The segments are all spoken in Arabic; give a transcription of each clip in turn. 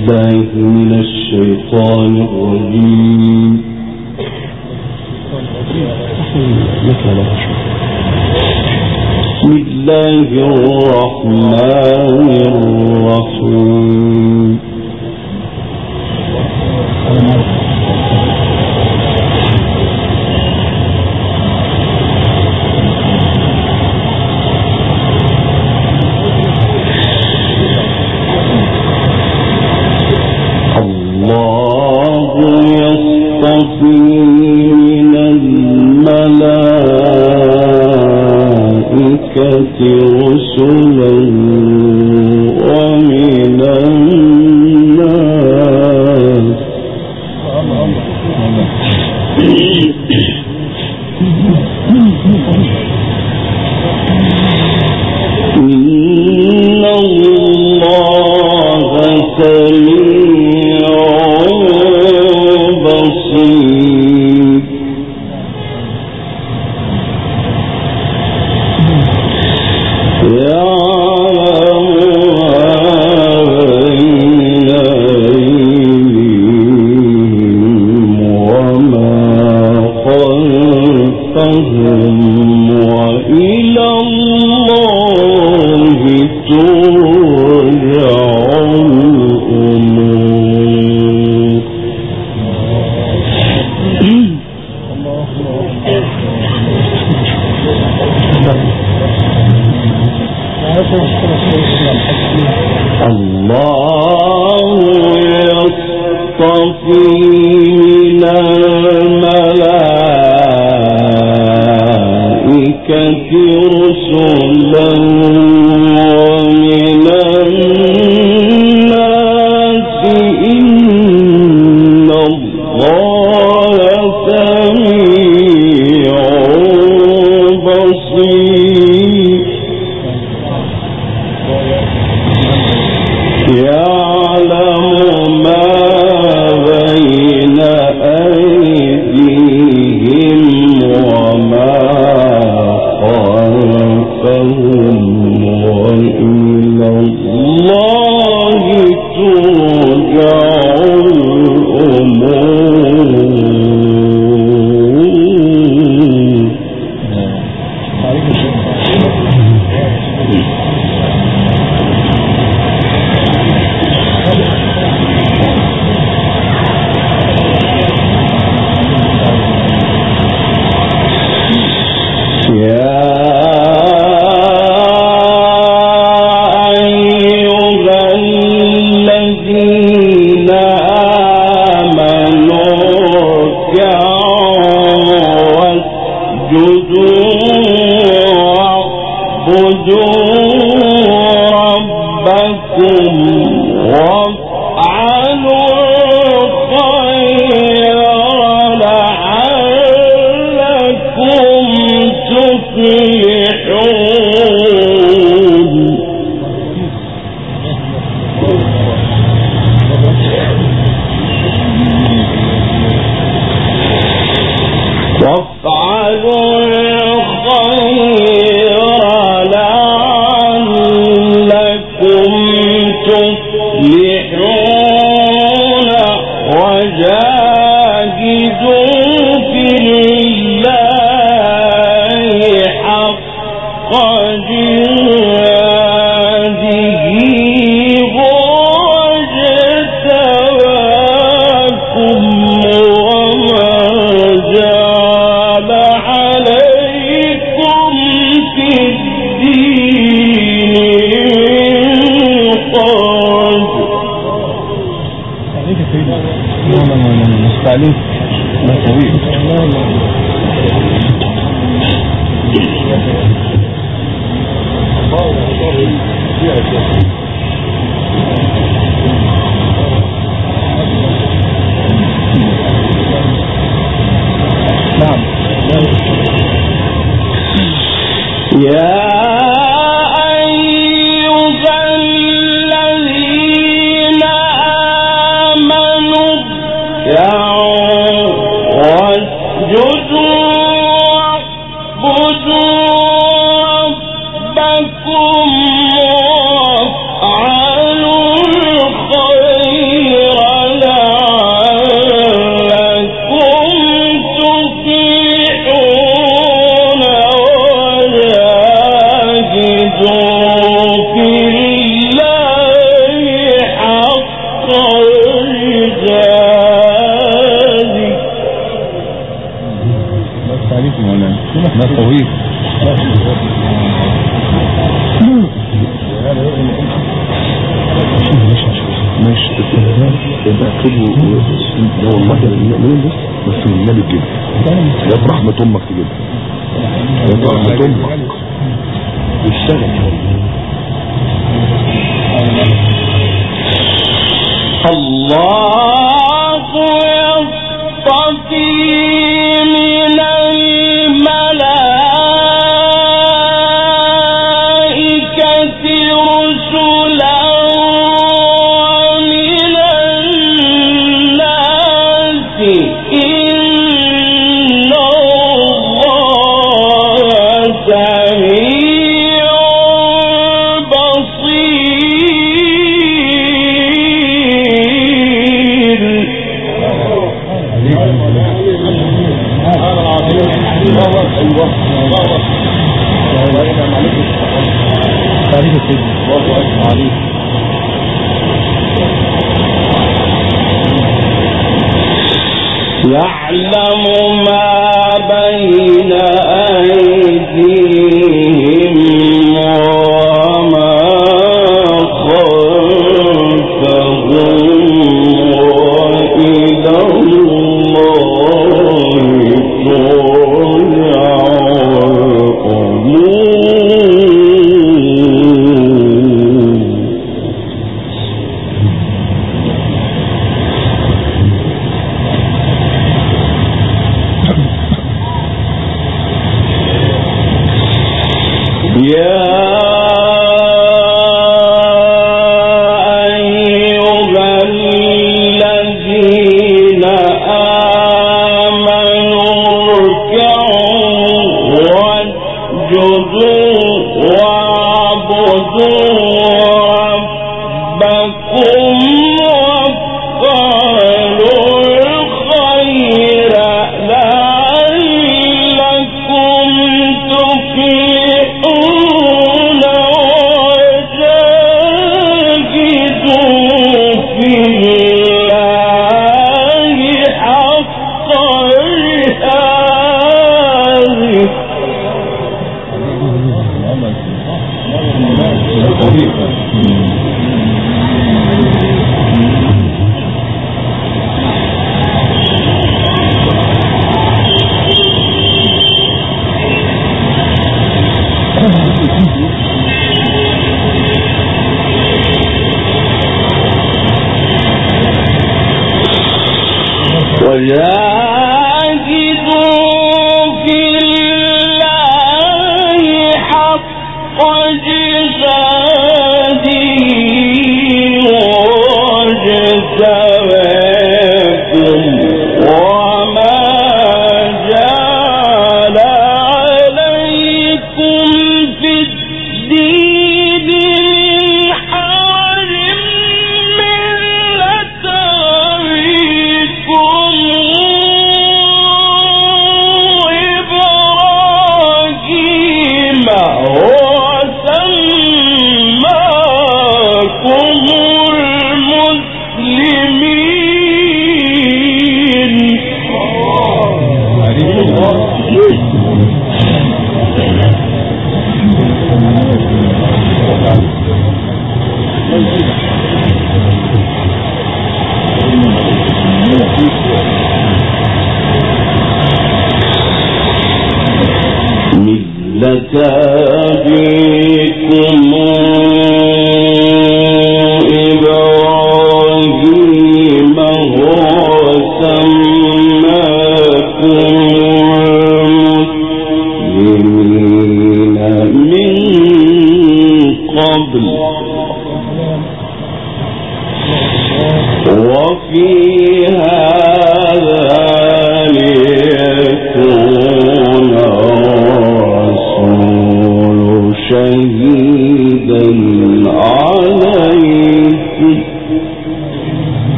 بالله من الشيطان الرجيم. بسم الله الرحمن الرحيم. رسلا ومن الناس إن الله سميع بصير. وإلى الله ترجع الأمور. الله يصطفي من الملائكة رسلا ومن الناس إن الله سميع بصير. يعلم ما بين أيديهم وما خلفهم وإلى الله ترجع ربكم وافعلوا الخير ما طويل ماشي السندان يبقى اكتبه لو المطر المؤمنين بس النبي تجيب يا رحمة امك تجيب يا رحمة امك يشتغل الله يصطفي من الملائكة رسلا ومن الناس إن الله سميع يعلم ما بين أيديهم وما خلفهم وإلى الله ترجع الأمور.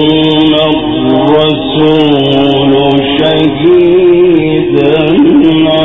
ليكون الرسول شهيدا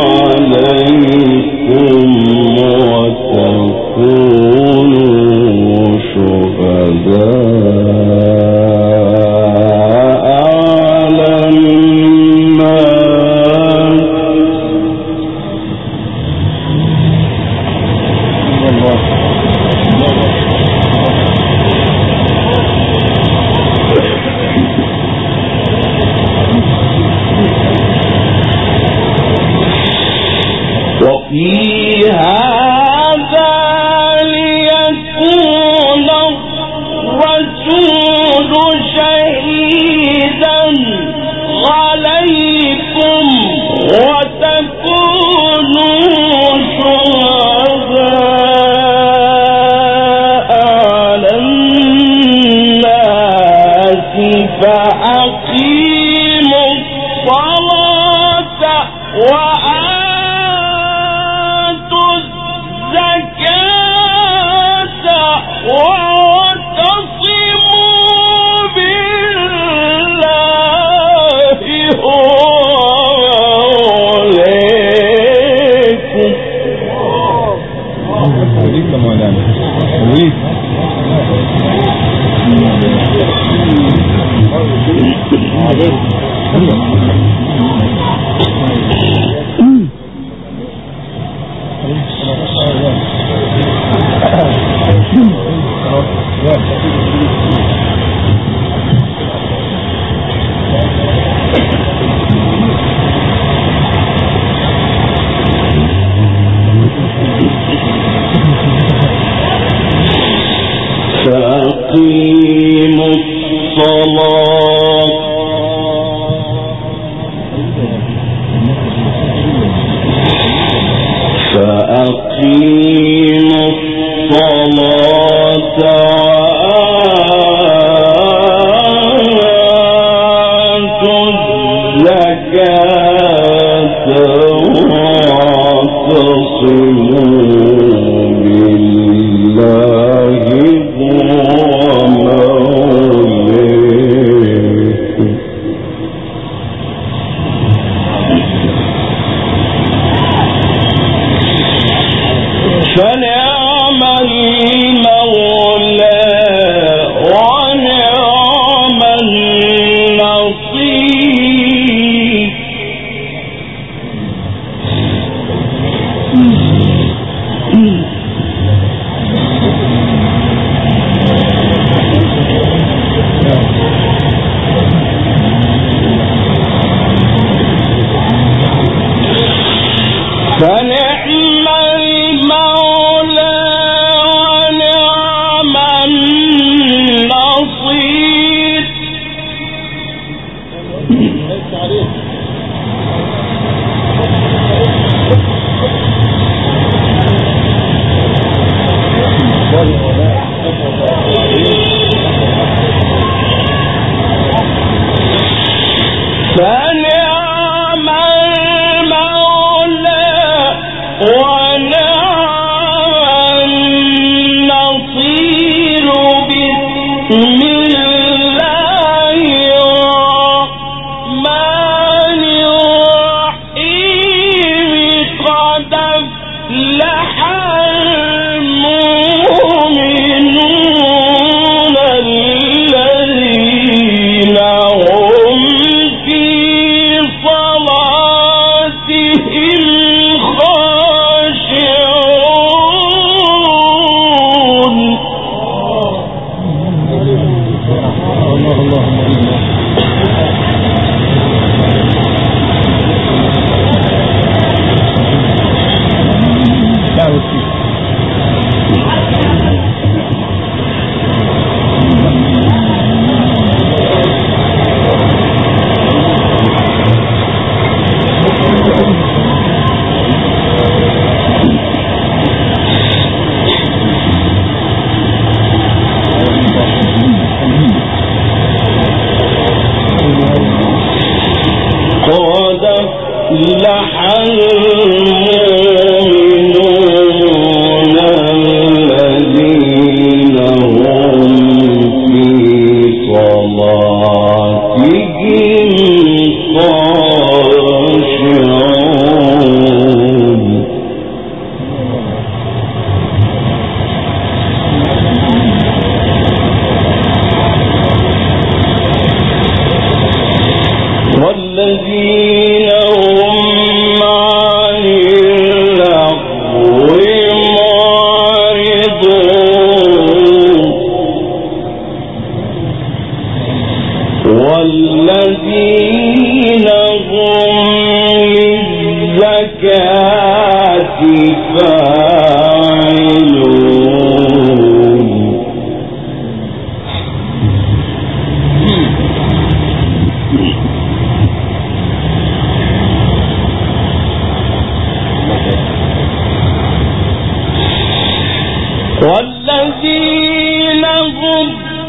هم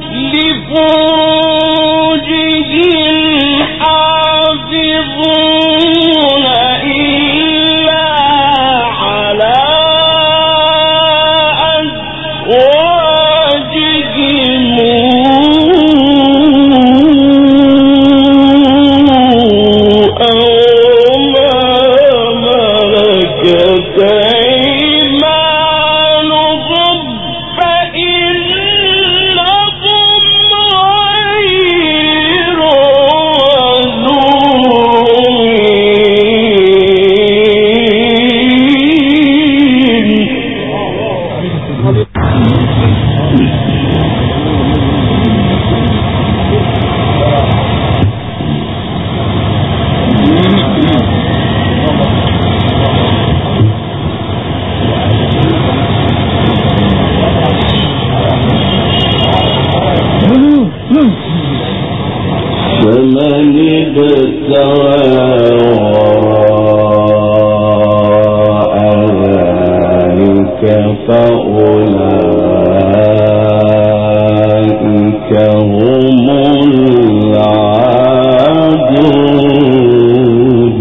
لفروجهم حافظون إلا على أزواجهم أو ما ملكت أيمانهم فإنهم غير فمن ابتغى وراء ذلك فأولئك هم العادون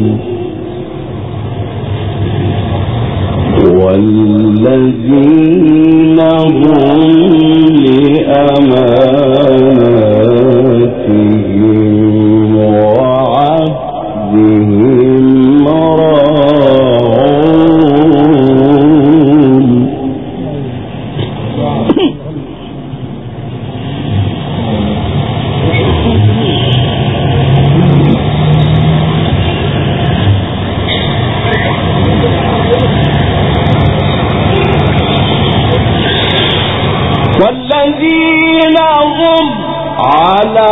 والذين هم لأماناتهم وعهدهم راعون والذين هم على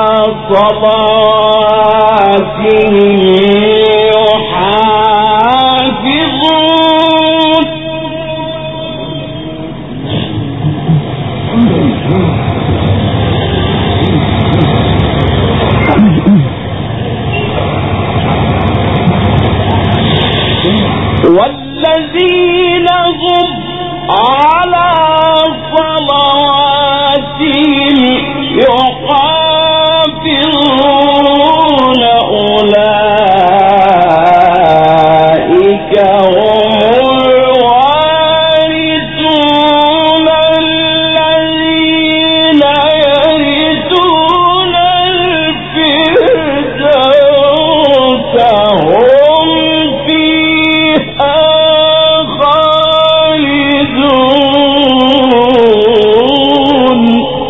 صلاتهم يحافظون والذين هم على صلواتهم يحافظون أولئك هم الوارثون الذين يرثون الفردوس هم فيها خالدون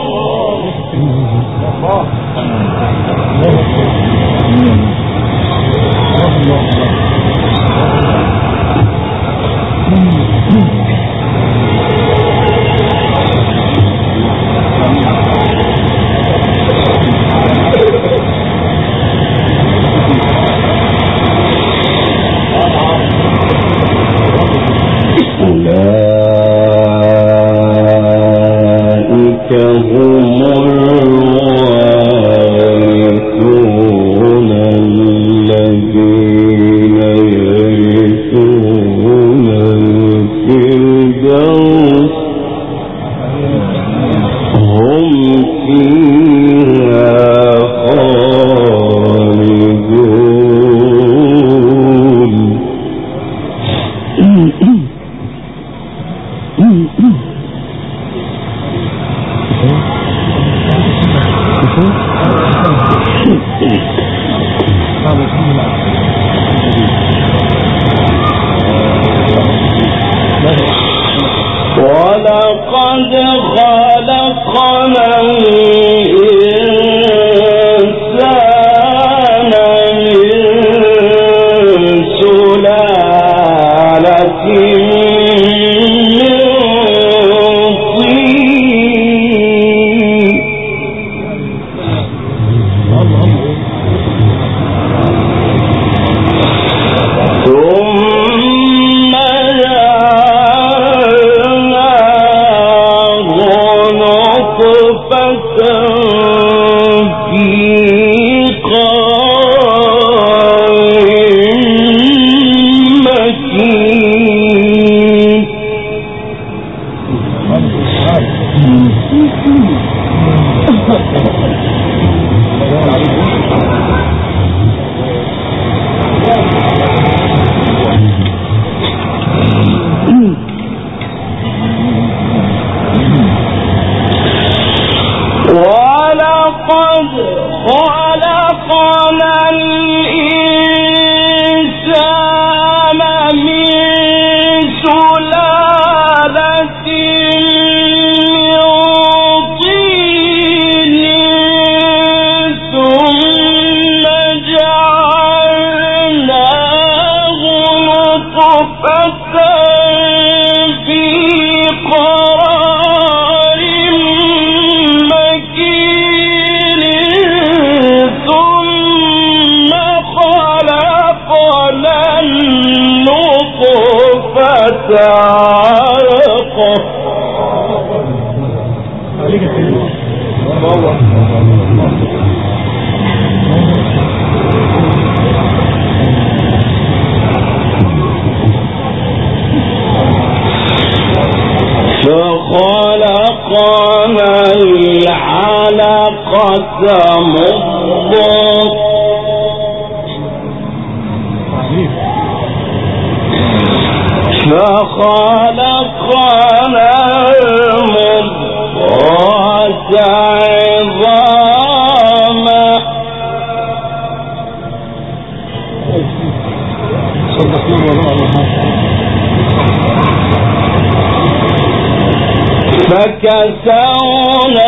أولئك هم الوارثون الذين يرثون الفردوس هم فيها خالدون ولقد خلقنا الإنسان من سلالة من طين ثم جعلناه نطفة في قرار مكين ولقد خلقنا الإنسان من سلالة من طين ثم جعلناه نطفة في قرار مكين ثم خلقنا النطفة علقة فخلقنا العلقة مضغة فخلقنا المضغة عظاما فكسونا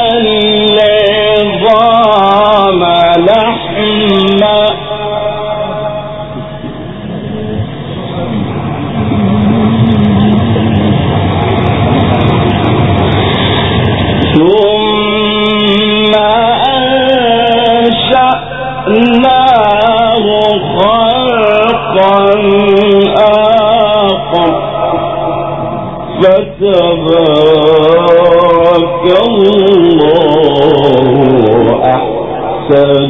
العظام لحما ثم أنشأناه خلقا آخر فتبارك الله أحسن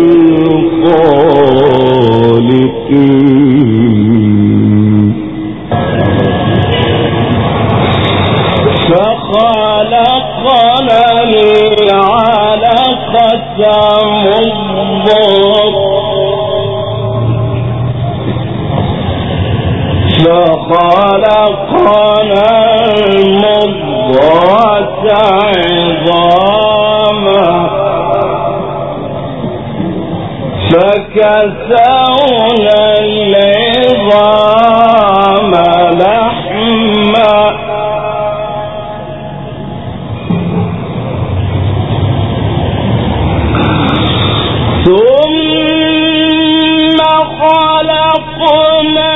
الخالقين فخلقنا العلقة مضغة فخلقنا المضغة عظاما فكسونا العظام لحما ثم خلقنا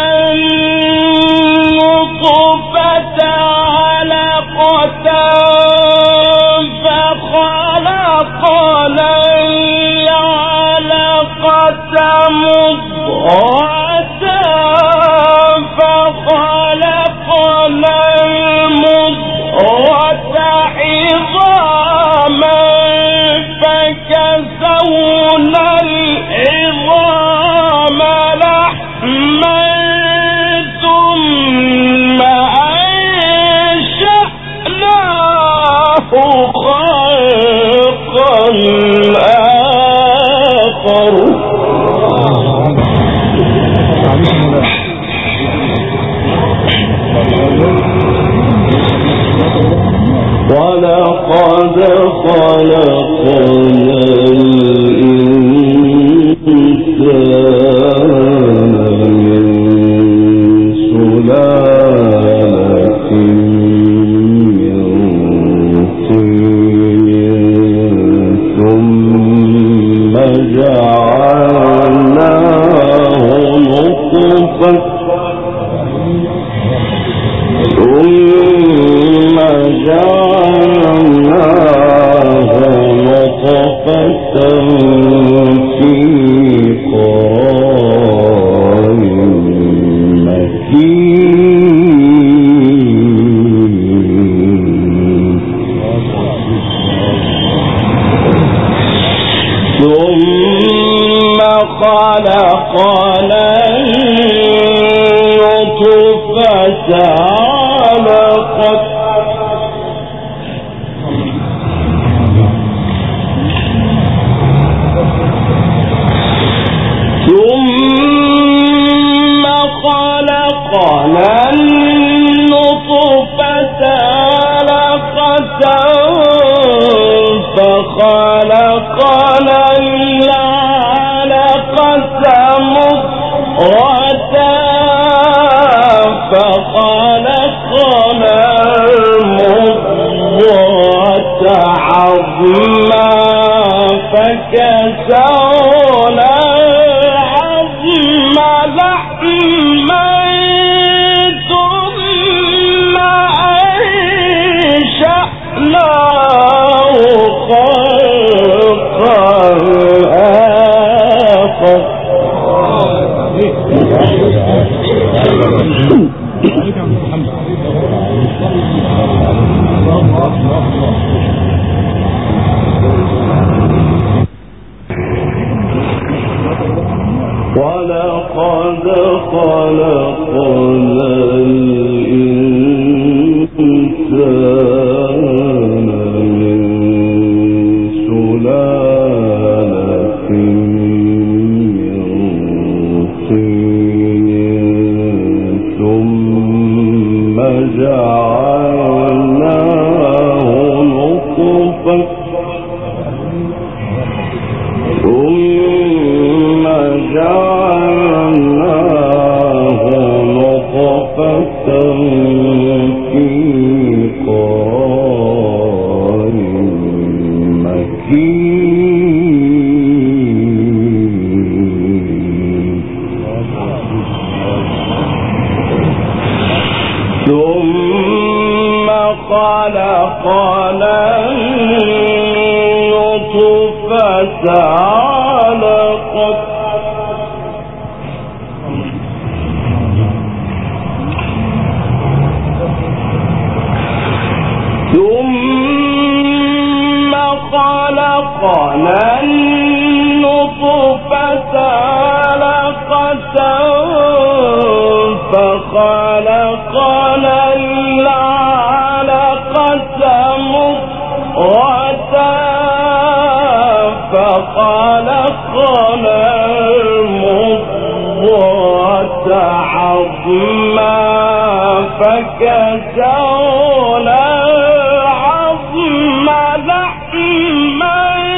النطفة علقة فخلقنا العلقة مضغة فخلقنا المضغة عظاما فكسونا العظام لحما ثم أنشأناه خلقا آخر ولقد خلقنا الإنسان من سلالة من طين ثم جعلناه نطفة في قرار مكين ثم خلقنا النطفة علقة فخلقنا العلقة مضغة فخلقنا المضغة عظما فكسونا العظم لحما ثم أنشأناه خلقا آخر. ولقد خلقنا الإنسان من سلالة من طين ثم جعلناه نطفة في قرار مكين ثم خلقنا النطفة علقة ثم خلقنا النطفة علقة فخلقنا العلقة مضغة فخلقنا المضغة عظما فكسونا العظم لحما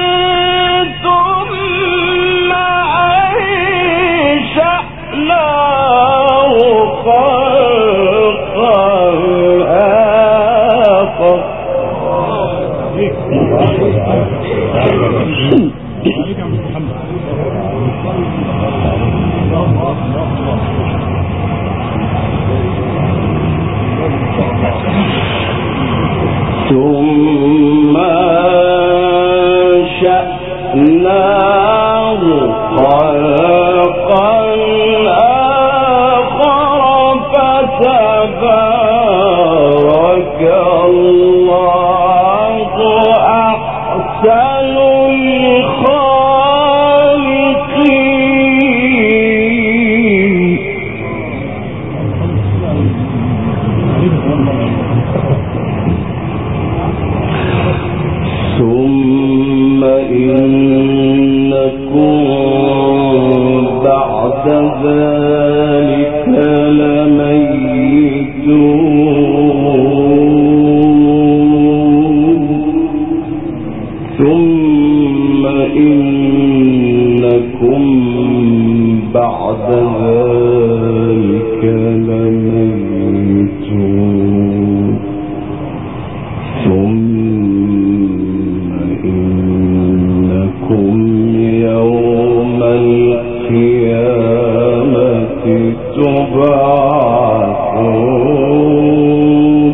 ثم أنشأناه خلقا آخر. ثم أنشأناه خلقا آخر فتبارك الله أحسن الخالقين. ثم إنكم بعد ذلك لميتون ثم إنكم بعد ذلك لميتون ثم إنكم يوم القيامة تبعثون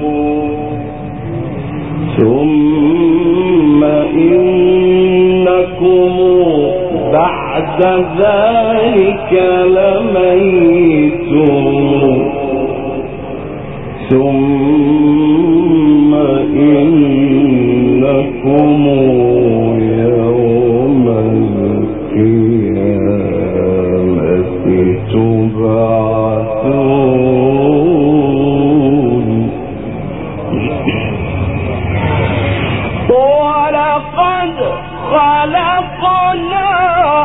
ثم إنكم بعد ذلك لميتون ثم إنكم يوم القيامة تبعثون. ولقد خلقنا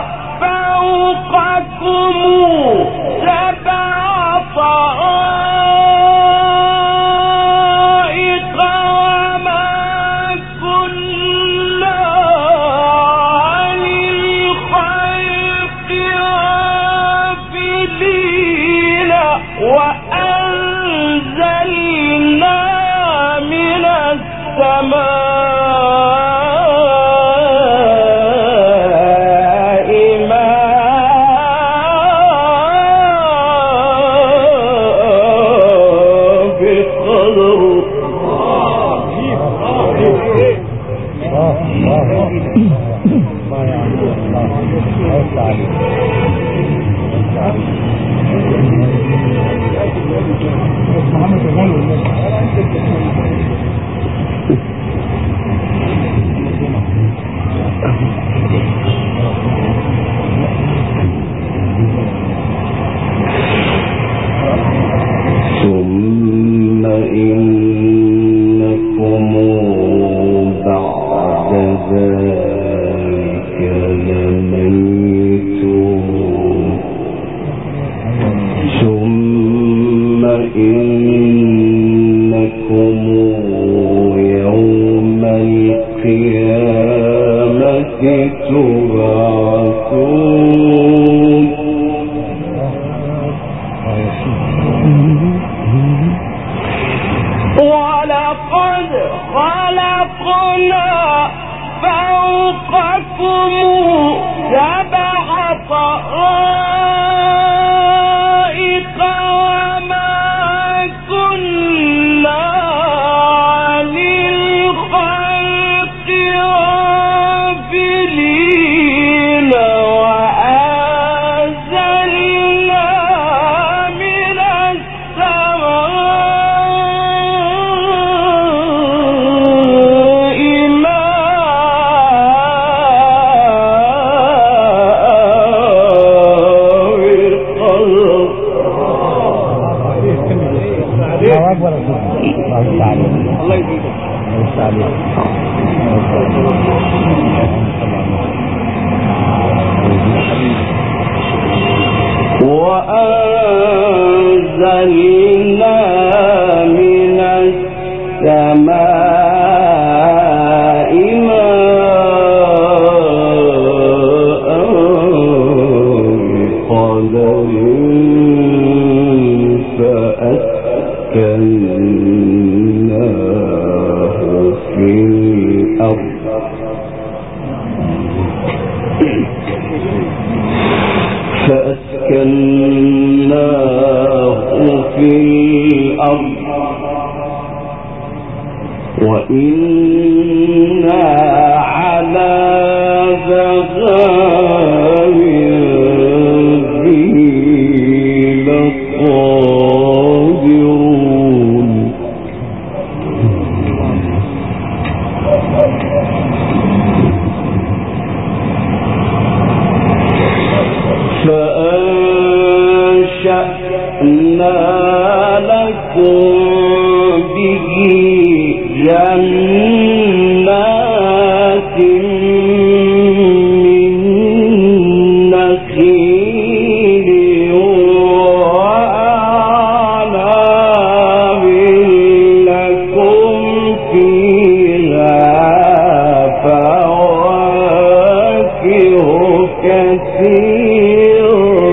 فوقكم سبع طرائق وما كنا ثم إنكم بعد ذلك لميتون ثم إنكم يوم القيامة تبعثون ولقد خلقنا فوقكم سبع طرائق وما كنا عن الخلق غافلين وأنزلنا من السماء وأنزلنا من السماء ماء بقدر فأسكناه في الأرض وإنا على ذهاب به لقادرون فأنشأنا لكم به جنات من نخيل وأعناب لكم فيها فواكه كثيرة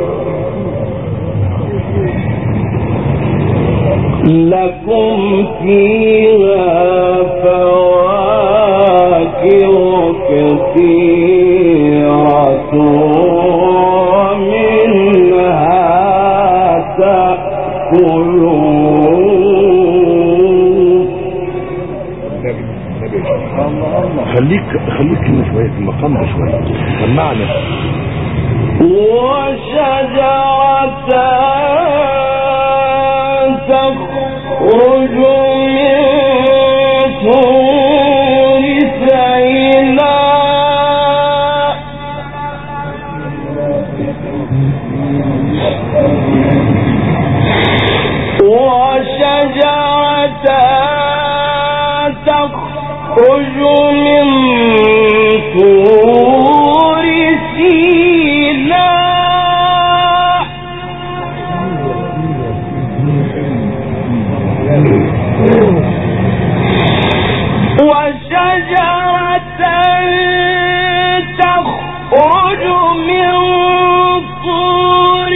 لكم فيها فواكه كثيرة ومنها تأكلون. خليك هنا شوية في المقام ده شوية سمعنا. وشجرة تخرج من طور سيناء وشجرة تخرج من طور سيناء وشجرة تخرج من طور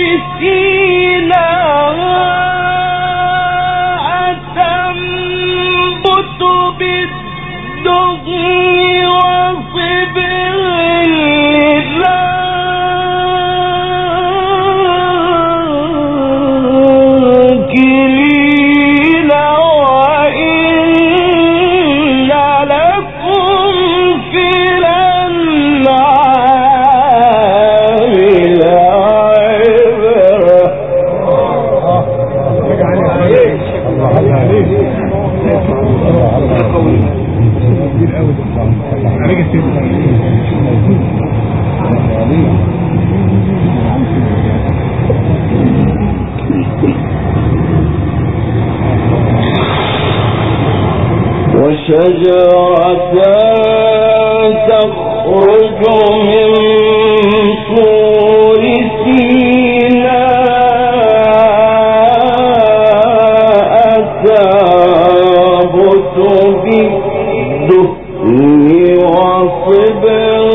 سيناء تنبت بالدهن وصبغ للآكلين وإن لكم وشجرة تخرج من طور سيناء تنبت بالدهن وصبغ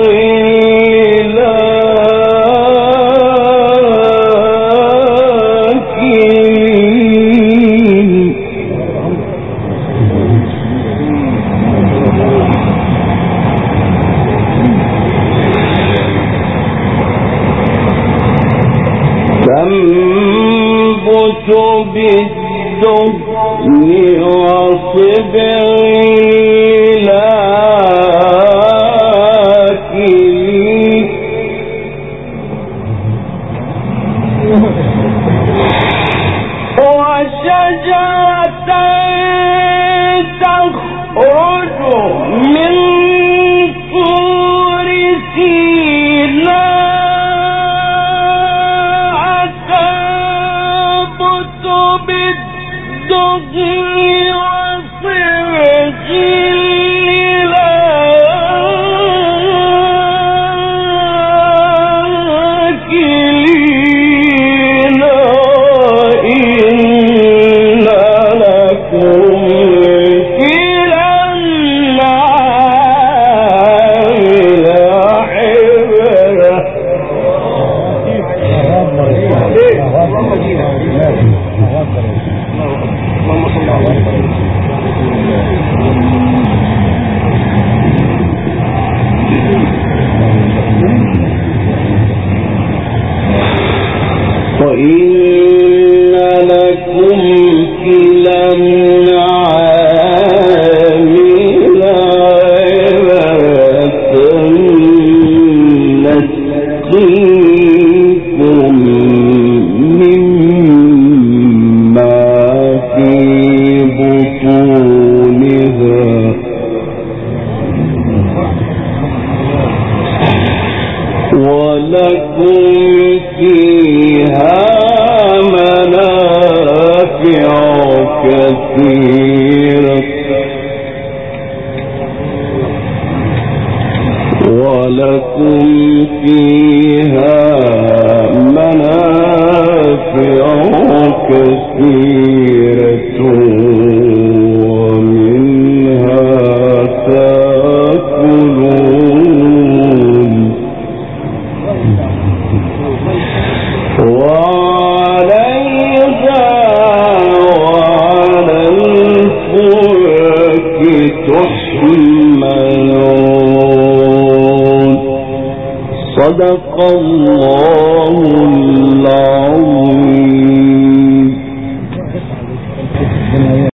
بالدهن وصبغ لآكلين وشجرة تخرج من طور سيناء تنبت بالدهن وصبغ للآكلين إن لكم في الأنعام لعبرة وإن لكم في الأنعام لعبرة نسقيكم مما في بطونها ولكم فيها منافع كثيرة ولكم فيها منافع كثيرة ومنها تأكلون وعليها وعلى الفلك تحملون صدق الله العظيم.